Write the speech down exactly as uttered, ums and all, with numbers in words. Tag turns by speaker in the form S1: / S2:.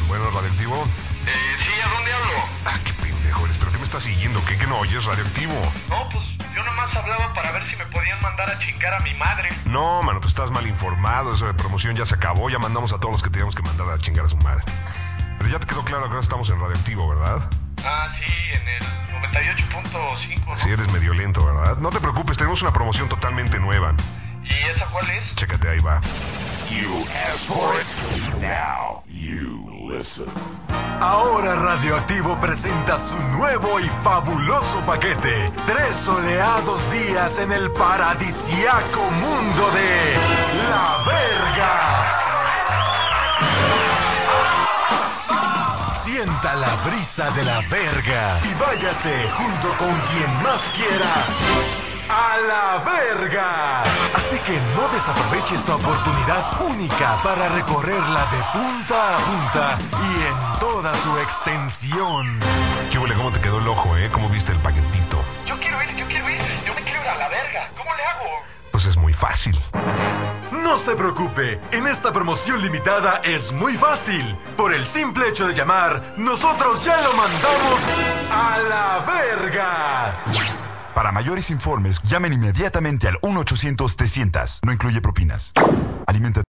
S1: Bueno, radioactivo.
S2: Eh, sí, ¿a dónde hablo?
S1: Ah, qué pendejo eres. ¿Pero qué me estás siguiendo? ¿Qué, que no oyes, radioactivo?
S2: No, pues yo nomás hablaba para ver si me podían mandar a chingar a mi madre.
S1: No, mano, pues estás mal informado. Eso de promoción ya se acabó. Ya mandamos a todos los que teníamos que mandar a chingar a su madre. Pero ya te quedó claro que ahora estamos en radioactivo, ¿verdad?
S2: Ah, sí, en el noventa y ocho punto cinco, ¿no?
S1: Sí, eres medio lento, ¿verdad? No te preocupes, tenemos una promoción totalmente nueva.
S2: ¿Y esa cuál es?
S1: Chécate, ahí va.
S3: You asked for it. Now you listen.
S4: Ahora Radioactivo presenta su nuevo y fabuloso paquete. Tres soleados días en el paradisiaco mundo de La Verga. Sienta la brisa de la verga y váyase junto con quien más quiera a la verga. Así que no desaproveche esta oportunidad única para recorrerla de punta a punta y en toda su extensión.
S1: ¿Qué huele? ¿Cómo te quedó el ojo, eh? ¿Cómo viste el paquetito?
S2: Yo quiero ir, yo quiero ir. Yo me quiero ir a la verga. ¿Cómo le hago?
S1: Pues es muy fácil.
S4: No se preocupe, en esta promoción limitada es muy fácil. Por el simple hecho de llamar, nosotros ya lo mandamos a la verga.
S5: Para mayores informes, llamen inmediatamente al uno ochocientos trescientos. No incluye propinas. Alimenta